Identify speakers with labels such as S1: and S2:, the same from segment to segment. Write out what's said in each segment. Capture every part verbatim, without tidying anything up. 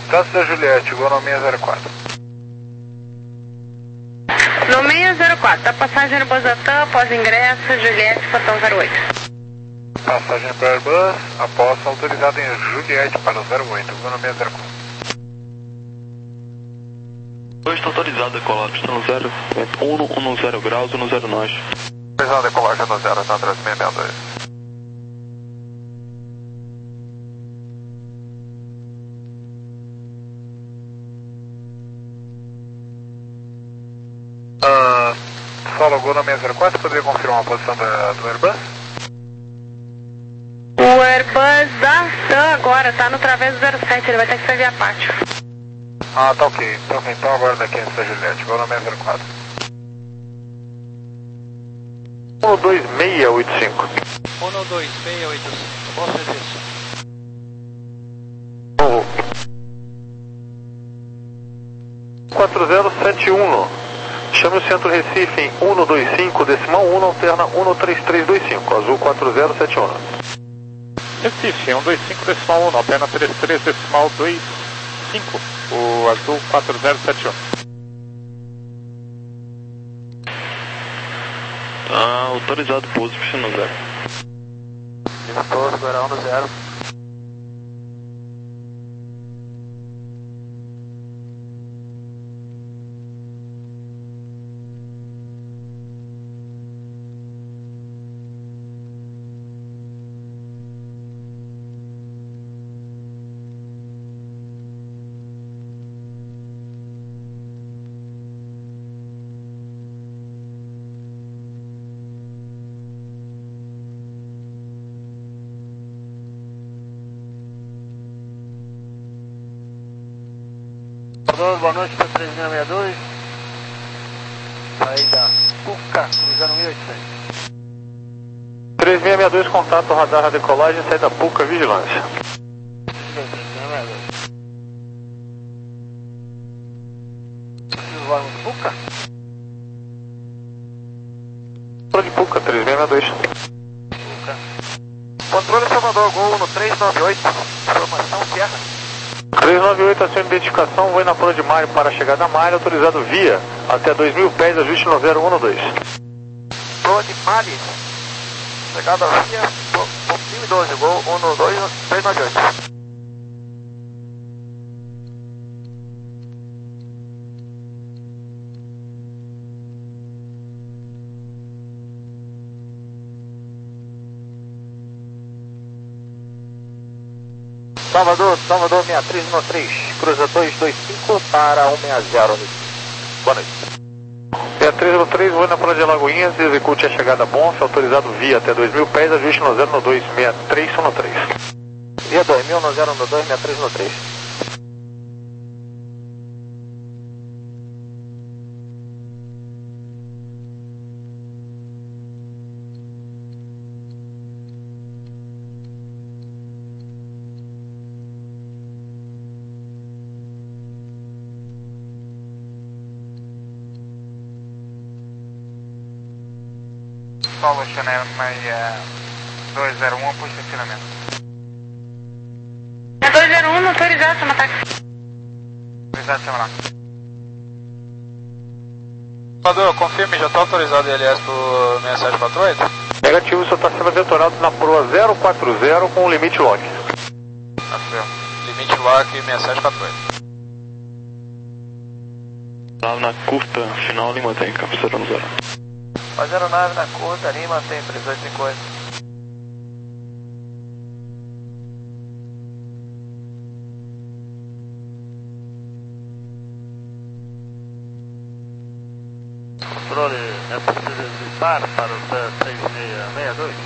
S1: Status da Juliette, vou no seis zero quatro.
S2: No seis zero quatro, a passagem no Bosatã, após ingresso, Juliette, Fotão zero oito.
S1: Passagem para Airbus, após autorizada em Juliette para o zero oito, vou no seis zero quatro.
S3: Hoje está autorizado a decolar, pista no zero, um no zero graus, um no zero nós.
S1: Autorizado a decolagem no zero, tá três seis seis dois. Uh, só logou no seis zero quatro, poderia confirmar a posição da, do Airbus?
S2: O Airbus da TAM agora tá no Traveso zero sete, ele vai ter que sair via pátio.
S1: Ah, tá ok. Então, então agora daqui antes da Juliette, vou no seis zero quatro. um dois seis oito cinco.
S4: um dois seis oito cinco, bom serviço.
S1: quatro zero sete um. Chame o centro Recife em um dois cinco, decimal um, alterna um três três dois cinco, azul quatro zero sete um.
S5: Recife, um dois cinco, decimal um, alterna três três, decimal dois cinco, o azul quatro zero sete um.
S3: Tá autorizado pouso, pista no zero.
S4: Lima Torres, Guarão no zero. Boa noite para três seis seis dois. Saída Puca, cruzando mil e oitocentos.
S1: três seis seis dois, contato radar a decolagem, saída Puca, vigilância.
S4: três seis seis dois. Preciso voar no Puca?
S1: Controle de Puca, três seis seis dois.
S4: Puca. Controle Salvador, Gol no três nove oito. Informação Sierra.
S1: três nove oito, ação de identificação, voo na Proa de Mário para a chegada a Mário, autorizado via até dois mil pés, ajuste no zero um dois.
S4: Proa de Mário. Chegada via, time doze, Gol um dois três nove oito. Salvador, Salvador seis três um três, cruza dois dois cinco para um seis zero. Boa noite.
S1: seis três um três, voo na Praia de Lagoinhas, execute a chegada a Bonf, autorizado via até dois mil pés, ajuste no zero dois seis três um três.
S4: Via dois mil no zero dois seis três um três.
S1: Paulo Chanel seis dois zero um, apoio de estacionamento.
S2: É dois zero um, autorizado, chama táxi.
S1: Autorizado, chama lá.
S4: Salvador, confirme, já está autorizado o I L S por seis sete quatro oito?
S1: Negativo, o senhor está sendo detonado na proa zero quatro zero com limite lock.
S4: Tá certo. Limite lock seis sete quatro oito.
S3: Lá na curta, final, Lima tem, cabeceira no zero.
S4: Fazendo nave na curta, Lima tem três oito cinco oito. Controle, é possível gritar para o três seis seis dois?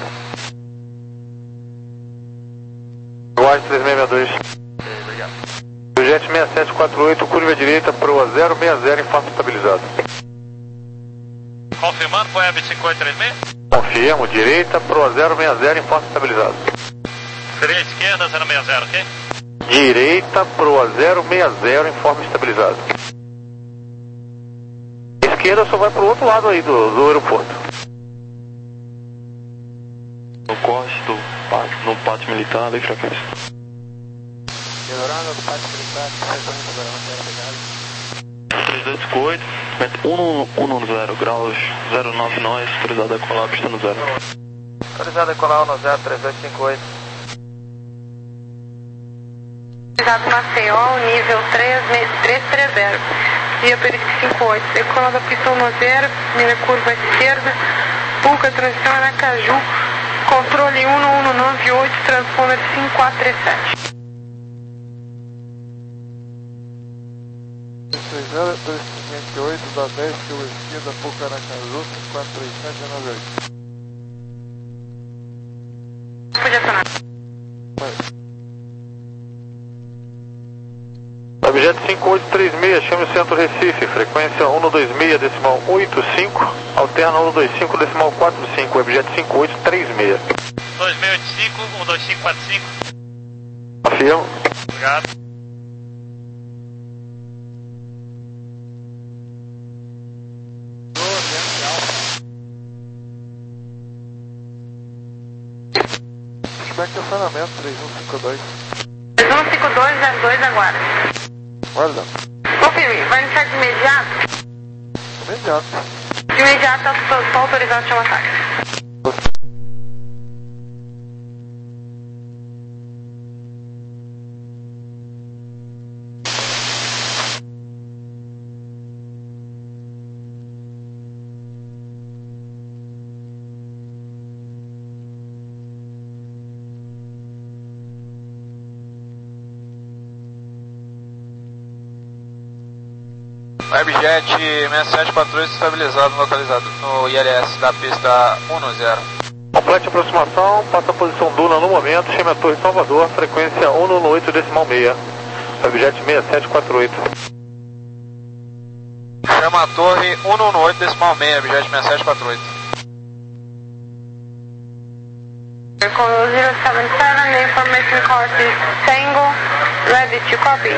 S1: Guarde três seis seis dois.
S4: Ok, obrigado.
S1: Jet seis sete quatro oito, curva direita, proa zero seis zero, informe estabilizado.
S4: Confirmando, foi a cinco oito três seis?
S1: Confirmo, direita, proa zero seis zero, informe estabilizado.
S4: Seria esquerda, zero seis zero, ok?
S1: Direita, proa zero seis zero, informe estabilizado. Esquerda só vai pro outro lado aí do, do aeroporto.
S3: No corte do pátio, no pátio militar, lei frequência.
S4: melhorando, parte militar, frequência da matéria ligada.
S3: três dois cinco oito, um zero graus, zero nove nós, autorizado a decolar, pista no zero.
S4: Autorizado a decolar no zero três dois cinco oito.
S2: Autorizado Maceió, nível três três três zero. Via Perique cinco oito, decola da pista no zero, primeira curva esquerda, Puca, transição Aracaju, controle um um nove oito, transponder cinco quatro três sete.
S4: três zero dois cinco oito, da dez, curva esquerda, Puca, Aracaju, cinco quatro três sete, nove oito.
S2: Pode acionar.
S1: Objeto cinco oito três seis, chame o centro Recife, frequência um dois seis, decimal oito cinco, alterna um dois cinco, decimal quatro cinco, objeto cinco oito três seis.
S5: dois seis oito cinco, um dois cinco quatro cinco.
S1: Afirmo.
S5: Obrigado.
S4: Feedback de acionamento três um cinco dois.
S2: três um cinco dois zero dois, aguarda.
S4: Guarda.
S2: Confirme, vai iniciar de imediato?
S4: Imediato.
S2: De imediato, estou autorizado a chamar táxi.
S6: Webjet sessenta e sete quatro dois estabilizado, localizado no I L S da pista um zero.
S1: Complete a aproximação, passa a posição Duna no momento, chame a Torre Salvador, frequência um um oito, decimal seis. Webjet sessenta e sete quatro oito.
S6: Chama a torre um um oito, decimal seis, Webjet sessenta e sete quatro oito.
S2: Com zero sete sete, the information course is Tango, ready to copy.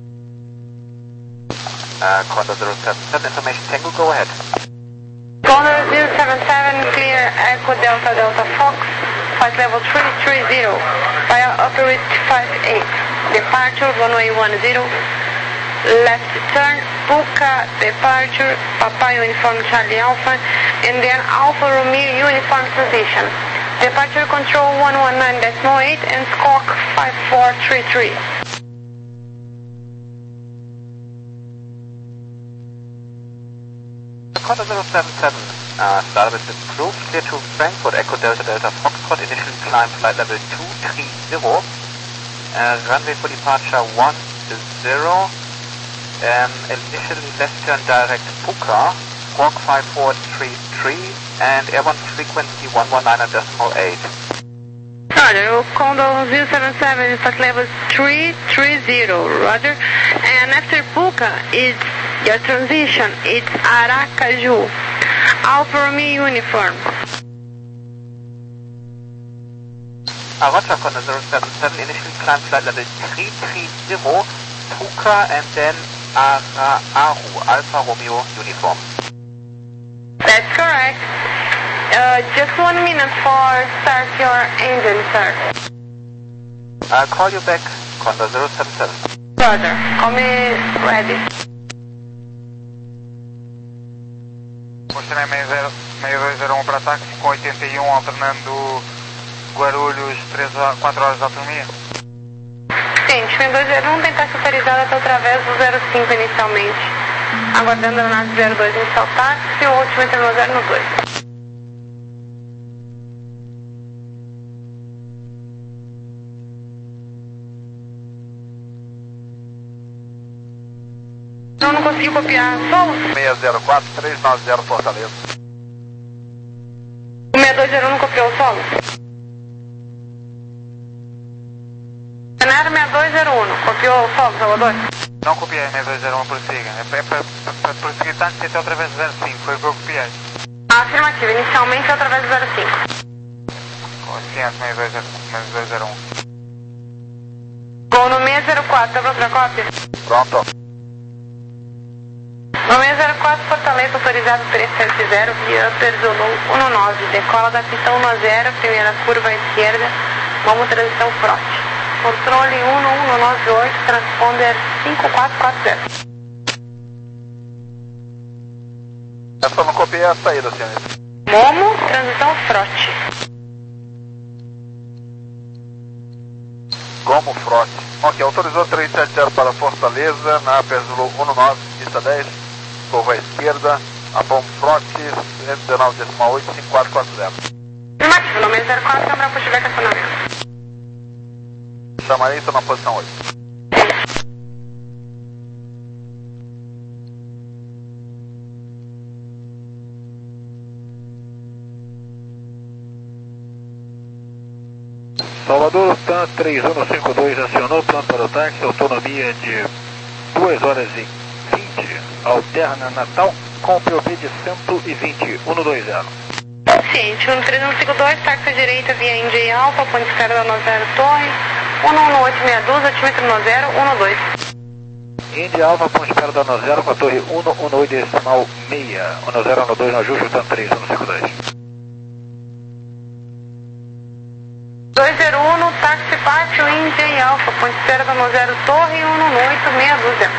S6: Uh, Condor zero seven seven, information Tango, go ahead.
S2: Condor zero seven seven, clear Echo Delta Delta Fox, flight level three three zero, via upper route five eight, departure runway one zero, left turn, Puca, departure, Papa Uniform Charlie Alpha, and then Alpha Romeo Uniform position. Departure control one one nine decimal eight and squawk five four three three.
S6: Condor zero seven seven, uh, started with crew, clear to Frankfurt, Echo Delta Delta Foxtrot, initial climb flight level two three zero, uh, runway for departure one zero, um, initially left turn direct Puka, squawk five four three three, and airborne frequency one one nine decimal eight.
S2: Roger, Condor zero seven seven, flight level three three zero, roger, and after Puka, it's your transition, it's Aracaju, Alfa Romeo Uniform.
S6: Uh, Roger, Condor zero seven seven, initially climb flight level three three zero, Puka, and then Ara Aru, Alfa Romeo Uniform.
S2: That's correct. Uh, just one minute for start your engine, sir.
S6: I'll call you back, Condor zero seven seven.
S2: Roger, call me ready.
S5: Mostrei seis dois zero um para ataque com oitenta e um, alternando Guarulhos três a quatro horas de autonomia.
S2: Sim, seis dois zero um tem taxa autorizada até através do zero cinco inicialmente. Aguardando a aeronave zero dois inicial táxi, o último entra no zero dois. Não, não consegui copiar. Solo.
S4: seis zero quatro três nove zero Fortaleza.
S2: O seis dois zero um não copiou o solo? Cenário seis dois zero um, copiou o solo, Salvador?
S5: Não copiei, seis dois zero um, prossiga. É para prosseguir táxi até através do zero cinco, foi o que eu copiei.
S2: Afirmativo, inicialmente através do zero cinco.
S5: Com licença, seis dois zero um.
S2: Gol no seis zero quatro, tá pronto pra cópia?
S4: Pronto.
S2: No seis zero quatro, Fortaleza, autorizado três sete zero, via Upper Zulu um nove, decola da pista um zero, primeira curva à esquerda, vamos transição front. controle um um nove oito, transponder cinco quatro quatro zero.
S4: Eu só não copiei a saída, senhor.
S2: Momo, transição frote.
S4: Gomo Frote. Ok, autorizou três sete zero para Fortaleza, na Pésolo um nove, pista dez, curva à esquerda, a bom Frote, cento e dezenove decimal oito, cinco quatro quatro zero.
S2: Afirmativo, nome zero quatro, câmera pushback acionamento.
S4: Chamarei, estou na posição oito.
S1: Salvador, T A M três um cinco dois acionou, plano para o táxi, autonomia de duas horas e vinte, alterna Natal, com P O P de cento e vinte, cento e vinte.
S2: Ciente, um três um cinco dois, táxi à direita via Indy Alpha, ponte esquerda da zero Torre, um um oito seis dois, altímetro no zero um dois.
S1: Indy Alpha, ponte esquerda da zero com a torre um um oito decimal seis, um zero um dois no ajuste, T A M três um cinco dois.
S2: dois zero um, táxi pátio Indy Alpha, ponte esquerda da zero Torre, um um oito seis dúzia.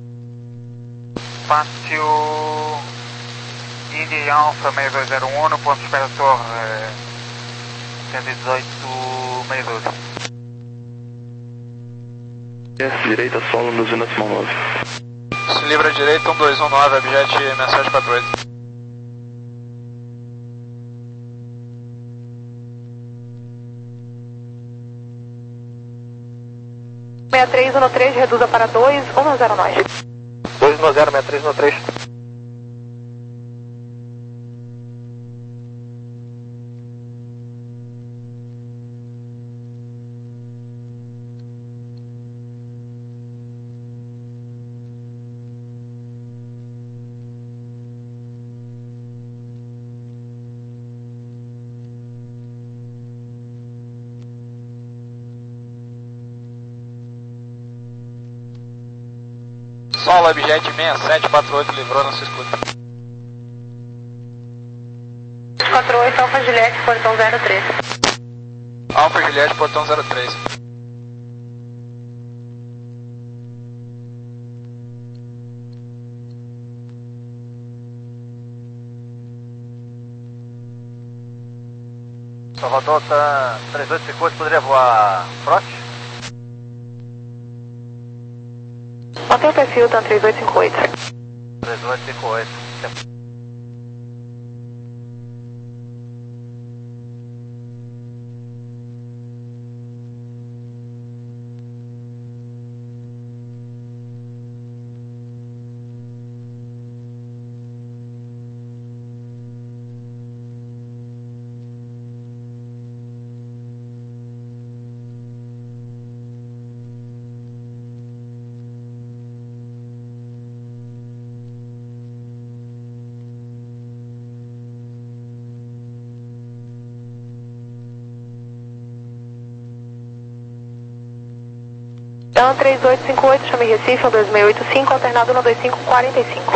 S4: Pátio Indy Alpha seis dois zero um, ponto espera torre cento e dezoito seis doze.
S3: S direita, solo no Zena Decimal nove.
S4: Se livra à direita, um dois um nove, objet mensagem quatro oito.
S2: seis três um três, reduza para dois um zero nove.
S4: dois um zero, seis três um três. Solo objet seis sete quatro oito, livrou na sua escuta.
S2: quatro oito, Alfa Juliette, portão zero três.
S4: Alfa Juliette, portão zero três. Salvador, tá três oito cinco oito, poderia voar Frote?
S2: Mantém o perfil, T A M três oito cinco oito.
S4: três oito cinco oito.
S2: T A M três oito cinco oito, chame Recife, um dois seis oito cinco, alternado um dois cinco quatro cinco.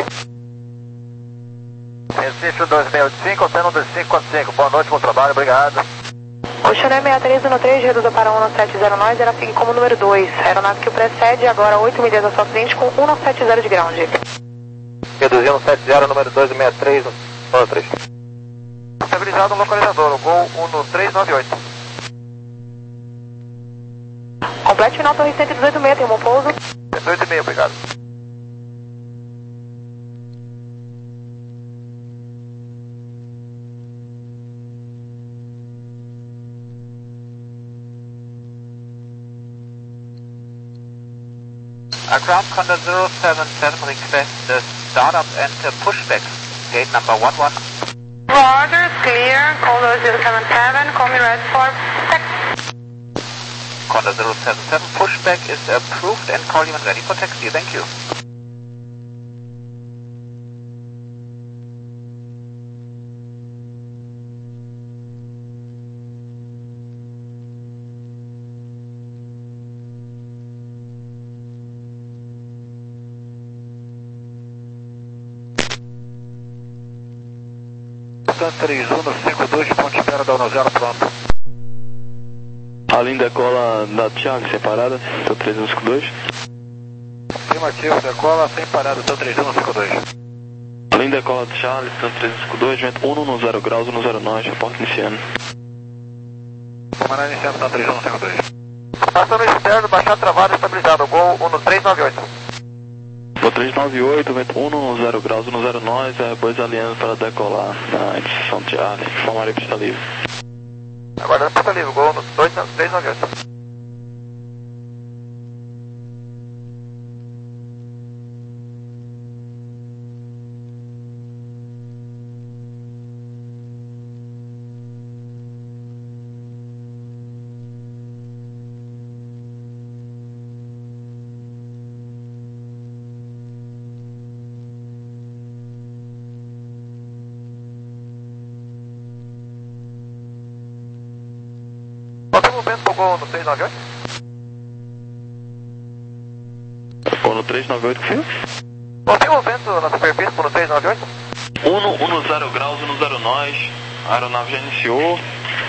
S4: Recife um dois seis oito cinco, alternado um dois cinco quatro cinco. Boa noite, bom trabalho, obrigado.
S2: Oceané seis três um três, reduza para um sete zero nove, era seguir como número dois. Aeronave que o precede, agora oito milhas à sua frente com um sete zero de ground.
S4: Reduzindo sete zero, número dois seis três um três. Estabilizado no localizador, o Gol um três nove oito.
S2: Complete final, torre cento e dezoito seis, tem um bom pouso.
S4: cento e dezoito seis, obrigado.
S6: A ground contact zero seven seven requests the startup and uh, pushback, gate number one one.
S2: Roger, clear, Condor zero seven seven, call me right for taxi.
S6: Condor zero seven seven, pushback is approved and call you when ready for taxi, thank you.
S1: T A M três um cinco dois, ponte espera da um zero, pronto.
S3: Além da cola da Charlie separada, seu três um cinco dois.
S1: Afirmativo, decola sem parada, seu três um cinco dois.
S3: Além da cola do Charlie, seu três um cinco dois, vento um no zero graus, um zero nove, reporte iniciando.
S1: Comandante iniciando, seu três um cinco dois.
S4: Passando externo, baixar travado, estabilizado, Gol um três nove oito.
S3: Gol três nove oito, vento um no zero graus, um zero nove, Airbus alinhando para decolar na edição Charlie, informar a pista livre.
S4: Aguardando pista livre, Gol dois três nove oito. Confirma o vento pro Gol no três nove oito.
S3: Gol no três nove oito, confio.
S4: Confirma o vento na superfície pro três nove oito.
S3: um no zero graus, um no zero nove, a aeronave já iniciou.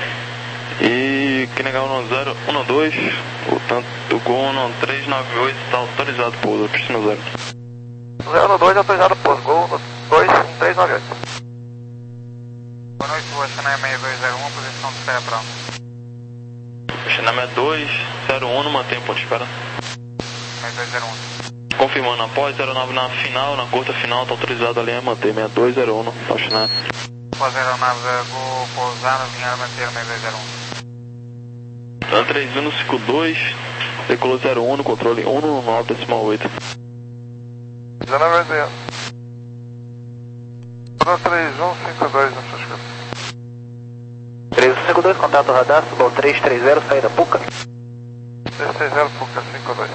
S3: E que negar um no zero, um no dois, portanto o Gol no três nove oito está autorizado por pouso, pista no zero.
S4: zero no dois autorizado pouso, Gol no dois um três nove oito. Boa noite, Rua Xanai seis dois zero um, posição de espera pronto.
S3: Xanai dois zero um, mantém o ponto de espera.
S4: seis dois zero um.
S3: Confirmando, após aeronave na final, na curta final, está autorizado a linha manter seis dois zero um, ao Xanai.
S4: Após aeronave Gol pousar, linha manter seis dois zero um.
S3: três um cinco dois, decolou zero um no controle um no nove decimal oito.
S4: dezenove zero. três um cinco dois na sua escuta.
S1: três um cinco dois, contato radar, Subal três três zero, saída Puca.
S4: três três zero, Puca cinco dois.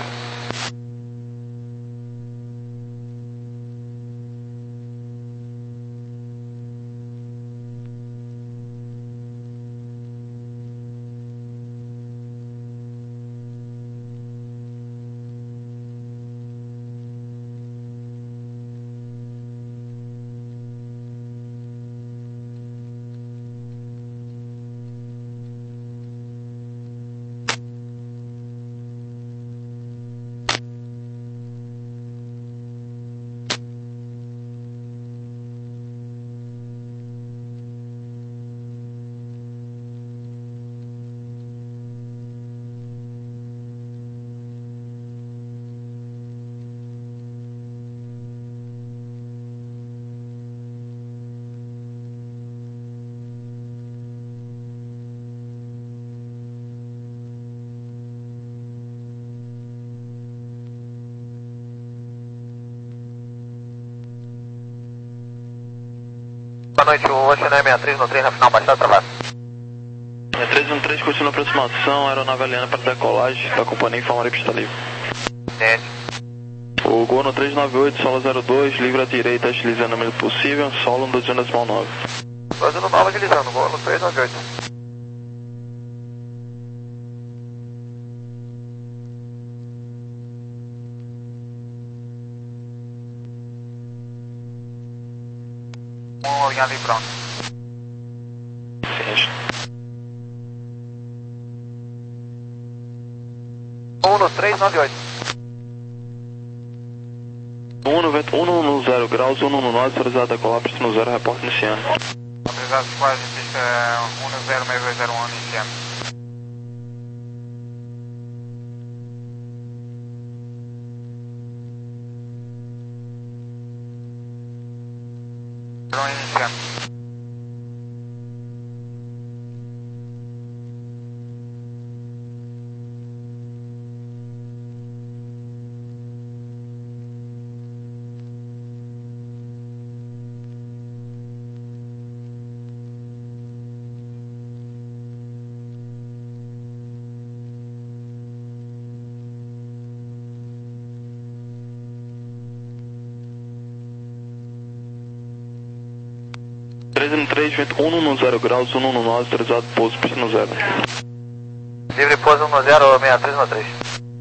S4: Boa noite, o Oceané seis três no três na final, baixado travado.
S3: seis três um três, continua a aproximação, aeronave aliana para decolagem, da companhia informar a pista livre.
S4: Entende.
S3: O Gol no três nove oito, solo zero dois, livre à direita, agilizando o mínimo possível, solo no dois um decimal nove.
S4: dois um nove agilizando, Gol no três nove oito. Um linha ali pronto.
S3: Sim.
S4: um no três nove oito.
S3: um no vento, um no zero graus, um no nove, autorizado a decolar, pista no zero, reporte iniciando.
S4: Autorizado quase, pista um no zero seis dois zero um, iniciando. Iniciando.
S3: três um três, vento um no zero graus, um no nove, autorizado pouso, pista no zero.
S4: Livre pouso um no zero, seis três no três.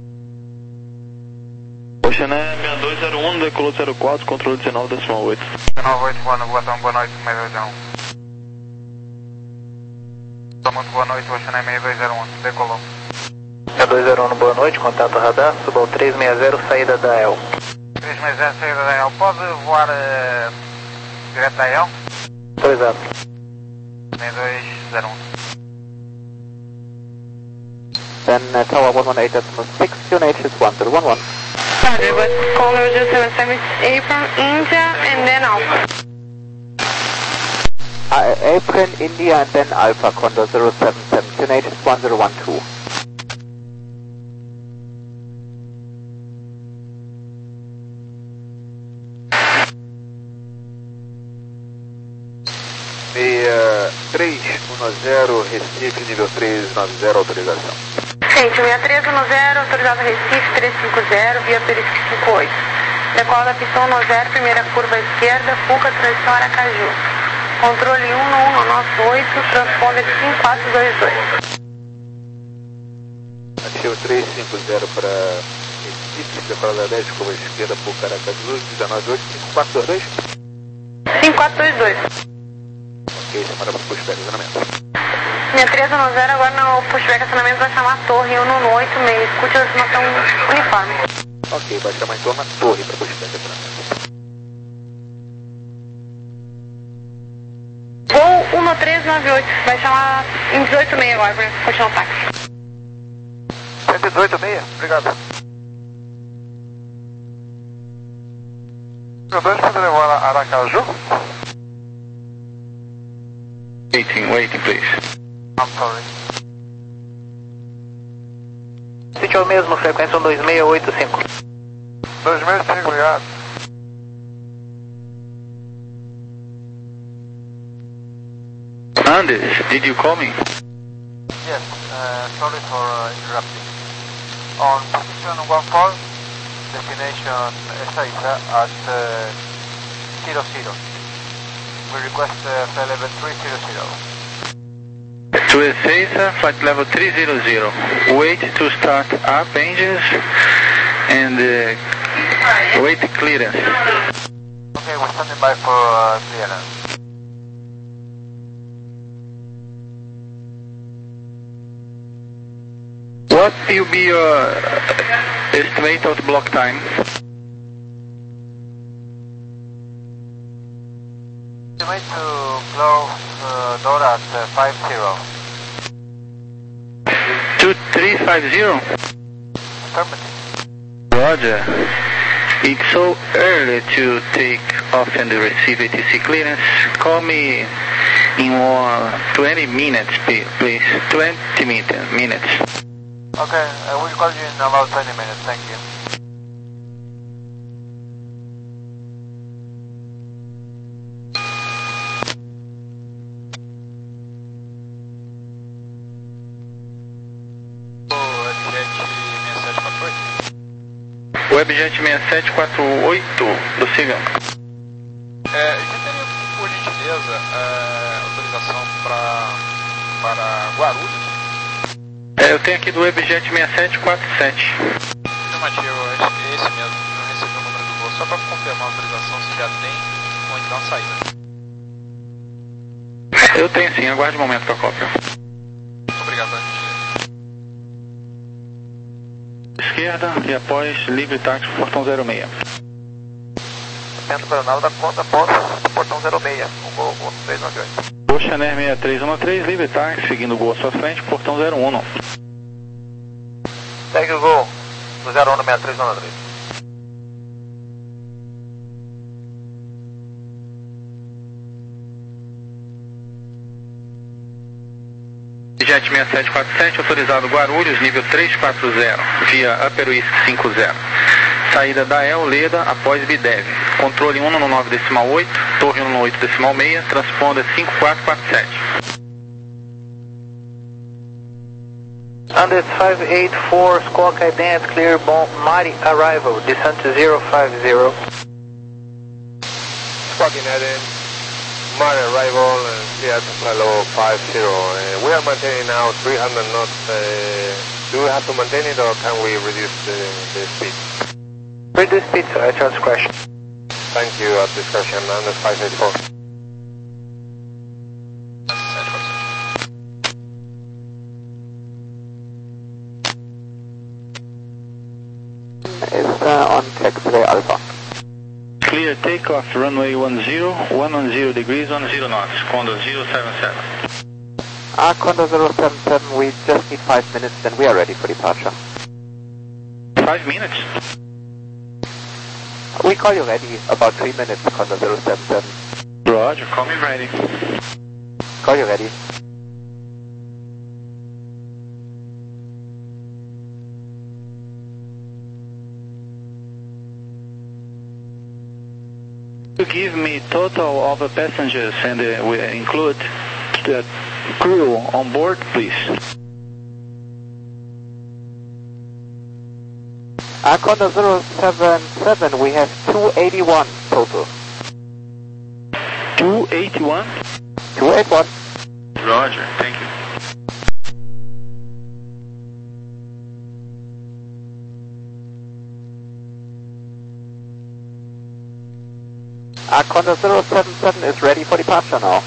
S3: Oceané seis dois zero um, decolou zero quatro, controle dezenove decimal oito.
S4: dezenove oito, boa noite, boa noite, seis dois zero um. Muito boa noite, Oceané seis dois zero um, decolou.
S1: É dois zero um, boa noite, contato radar, suba ao três seis zero, saída da E L.
S4: três seis zero, saída da E L. Pode voar uh, direto da E L?
S1: Autorizado.
S4: seis dois zero um.
S6: Then uh, Tower one one eight point six, Q N H is one zero one one.
S2: Roger, but call level zero seven seven, April, India, and then Alpha.
S6: Uh, April, India, and then Alpha, Condor zero seven seven, Q N H is one zero one two.
S4: três um zero, Recife, nível três nove zero, autorização.
S2: Gente, seis três um zero, autorizado Recife, três cinco zero, via Perisco cinco oito. Decola da pista um zero, primeira curva esquerda, Fuca, transição Aracaju. Controle um um no nosso oito, transponder cinco quatro dois dois.
S4: Ativo três cinco zero para Recife, decola da dez, curva esquerda, Fuca, Aracaju, dezenove oito, cinco quatro dois dois.
S2: cinco quatro dois dois.
S4: Ok, semana para pushback, acionamento.
S2: seis três um zero, agora no pushback acionamento vai chamar a torre um um oito seis, escute a acionação uniforme.
S4: Ok, vai chamar então na torre para pushback, acionamento.
S2: Voo um três nove oito, vai chamar em dezoito seis agora para continuar o táxi.
S4: cento e dezoito seis, obrigado. Meu dois, pode levar a Aracaju?
S3: Waiting, waiting, please.
S4: I'm sorry.
S1: Sítio é o mesmo, frequência um dois seis oito cinco.
S4: dois seis cinco, obrigado.
S3: Anders, did you call me?
S4: Yes, uh, sorry for uh, interrupting. On position one four, destination Ezeiza at uh, zero zero. We request uh, flight level three zero zero.
S3: To Ezeiza, flight level three zero zero. Wait to start up engines and uh, wait clearance.
S4: Okay, we're standing by for uh, clearance.
S3: What will be your estimate of block time?
S4: Estimate to close uh, door at uh, five zero.
S3: two three five zero?
S4: Affirmative.
S3: Roger. It's so early to take off and receive A T C clearance. Call me in one, twenty minutes, please. twenty minutes.
S4: Okay, I will call you in about twenty minutes, thank you.
S3: Webjet seis sete quatro oito do Siga.
S7: É, você teria, por gentileza, é, autorização pra, para Guarulhos?
S3: É, eu tenho aqui do Webjet seis sete quatro sete.
S7: Afirmativo, acho que é esse mesmo. Não recebi o número do voo. Só para confirmar a autorização se já tem ou então a saída.
S3: Eu tenho sim, aguarde um momento para a cópia.
S7: Muito obrigado, pela gentileza.
S3: Esquerda e após livre táxi portão zero seis.
S4: Centro Coronel da conta, posto, portão zero seis, um gol, gol três nove oito.
S3: Oceaner seis três um três, livre táxi, seguindo o gol à sua frente, portão zero um.
S4: Segue o gol do zero um no seis três um três.
S3: Jet seis sete quatro sete, autorizado Guarulhos, nível três quatro zero, via Upper Whisky cinco zero. Saída da E L, Leda, após Bidev. Controle um um nove decimal oito, torre um um oito decimal seis, transponder cinco quatro quatro sete.
S1: Anders five eight four, squawk ident, clear bomb, Mari arrival, descent zero five zero.
S4: Squawk ident, Mari arrival, and clear to flight level five zero. Uh, we are maintaining now three hundred knots. Uh, do we have to maintain it or can we reduce the, the speed?
S1: Reduce speed, sir, at your discretion.
S4: Thank you, at discretion, Anders five eight four.
S6: Charlie Alpha.
S3: Clear takeoff, runway one zero, one one zero degrees, one zero knots, Condor zero seven seven.
S6: Ah, Condor zero seven seven, we just need five minutes, then we are ready for departure.
S3: Five minutes?
S6: We call you ready, about three minutes, Condor zero seven seven.
S3: Roger, call me ready.
S6: Call you ready.
S3: To give me total of the passengers and uh, we include the crew on board, please.
S6: Uh, Condor zero seven seven, we have two eighty-one total.
S3: two eighty-one?
S6: two eighty-one.
S3: Roger, thank you.
S6: Uh, Condor zero seven seven is ready for departure now.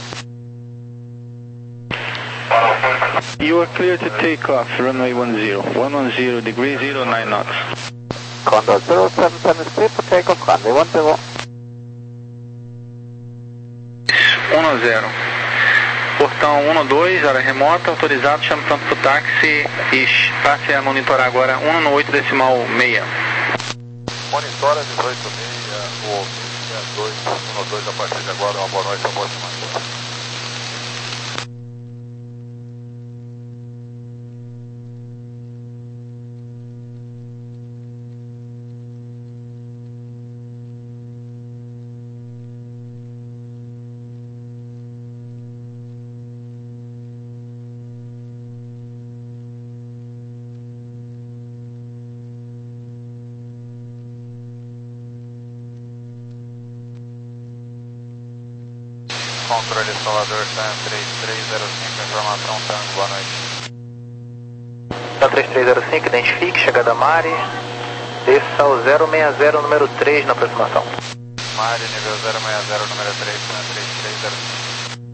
S3: You are clear to take off, runway one zero, one one zero degrees, zero nine knots.
S6: Condor zero seven seven is clear for takeoff, runway one zero.
S3: um zero. Portão um dois, área remota, autorizado, chame pronto pro táxi e passe a monitorar agora um no oito decimal seis.
S8: Monitora dezoito seis, o dois um dois a partir de agora, uma boa noite, uma boa semana. Controle Salvador, T A M três três zero cinco, informação Tango, boa noite.
S6: T A M três três zero cinco, identifique, chegada Mari, desça ao zero seis zero, número três na aproximação.
S8: Mari, nível zero seis zero, número três, T A M três três zero cinco.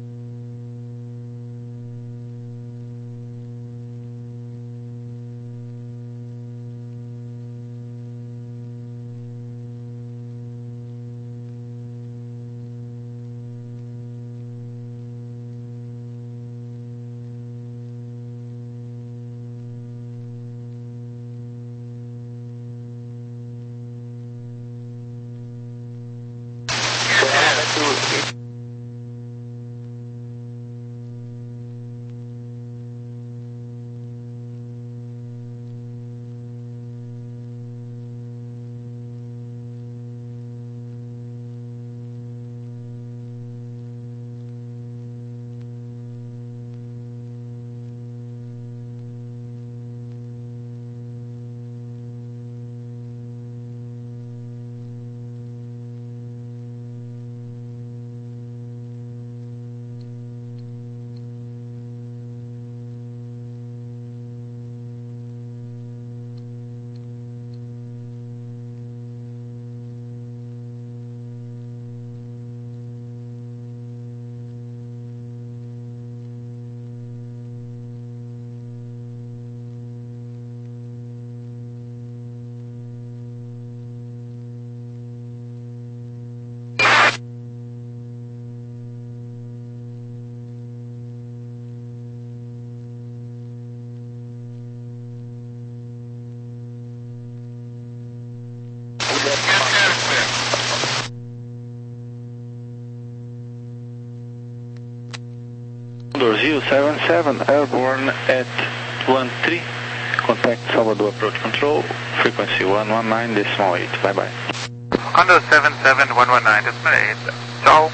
S3: zero seven seven, airborne at one three, contact Salvador approach control, frequency one one nine decimal eight, bye bye.
S4: Condor seven seven, one one nine decimal eight, ciao.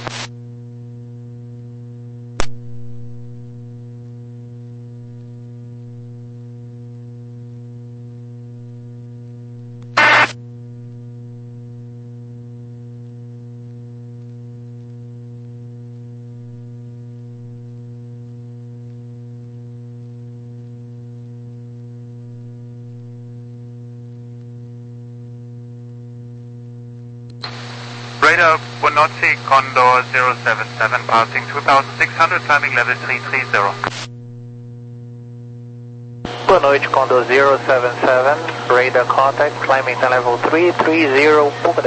S4: Radar one oh six, Condor zero seven seven, passing two thousand six hundred, climbing level three three zero. Boa noite, Condor zero seven seven, radar contact, climbing to level three three zero,